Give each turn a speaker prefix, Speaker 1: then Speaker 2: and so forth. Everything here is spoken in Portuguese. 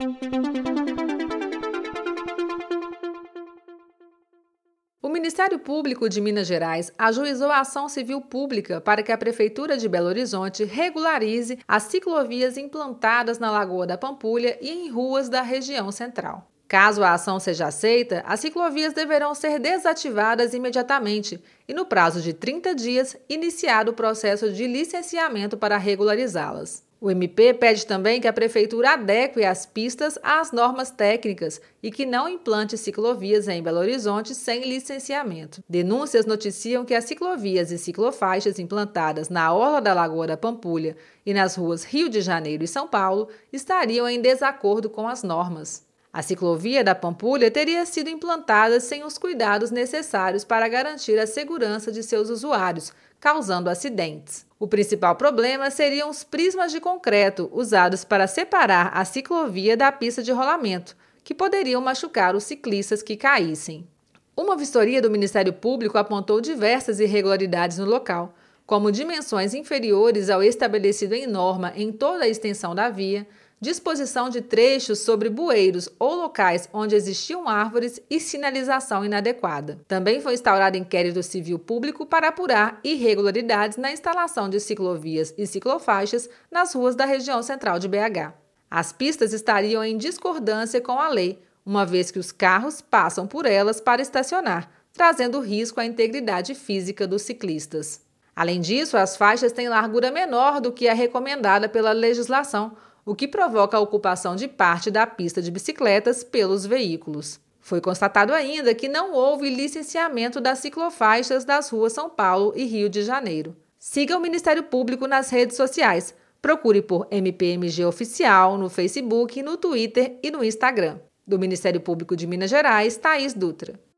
Speaker 1: O Ministério Público de Minas Gerais ajuizou a ação civil pública para que a Prefeitura de Belo Horizonte regularize as ciclovias implantadas na Lagoa da Pampulha e em ruas da região central. Caso a ação seja aceita, as ciclovias deverão ser desativadas imediatamente e, no prazo de 30 dias, iniciado o processo de licenciamento para regularizá-las. O MP pede também que a Prefeitura adeque as pistas às normas técnicas e que não implante ciclovias em Belo Horizonte sem licenciamento. Denúncias noticiam que as ciclovias e ciclofaixas implantadas na orla da Lagoa da Pampulha e nas ruas Rio de Janeiro e São Paulo estariam em desacordo com as normas. A ciclovia da Pampulha teria sido implantada sem os cuidados necessários para garantir a segurança de seus usuários, causando acidentes. O principal problema seriam os prismas de concreto usados para separar a ciclovia da pista de rolamento, que poderiam machucar os ciclistas que caíssem. Uma vistoria do Ministério Público apontou diversas irregularidades no local, como dimensões inferiores ao estabelecido em norma em toda a extensão da via, disposição de trechos sobre bueiros ou locais onde existiam árvores e sinalização inadequada. Também foi instaurado inquérito civil público para apurar irregularidades na instalação de ciclovias e ciclofaixas nas ruas da região central de BH. As pistas estariam em discordância com a lei, uma vez que os carros passam por elas para estacionar, trazendo risco à integridade física dos ciclistas. Além disso, as faixas têm largura menor do que a recomendada pela legislação, o que provoca a ocupação de parte da pista de bicicletas pelos veículos. Foi constatado ainda que não houve licenciamento das ciclofaixas das ruas São Paulo e Rio de Janeiro. Siga o Ministério Público nas redes sociais. Procure por MPMG Oficial no Facebook, no Twitter e no Instagram. Do Ministério Público de Minas Gerais, Thaís Dutra.